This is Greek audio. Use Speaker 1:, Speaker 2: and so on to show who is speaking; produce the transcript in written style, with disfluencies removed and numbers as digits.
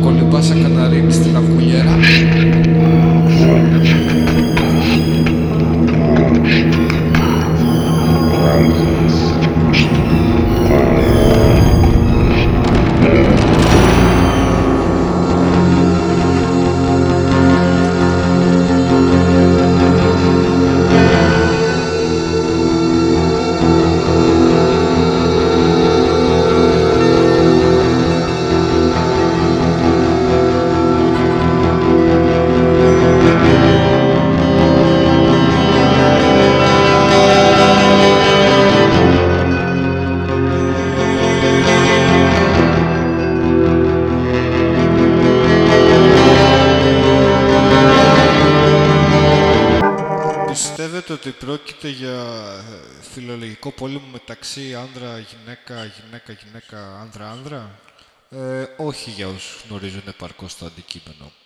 Speaker 1: κολυμπάσα καναρίνη στην αυγουλιέρα. Πιστεύετε ότι πρόκειται για φιλολογικό πόλεμο μεταξύ άνδρα-γυναίκα, γυναίκα-γυναίκα, άνδρα-άνδρα? Όχι για όσους γνωρίζουν επαρκώς το αντικείμενο.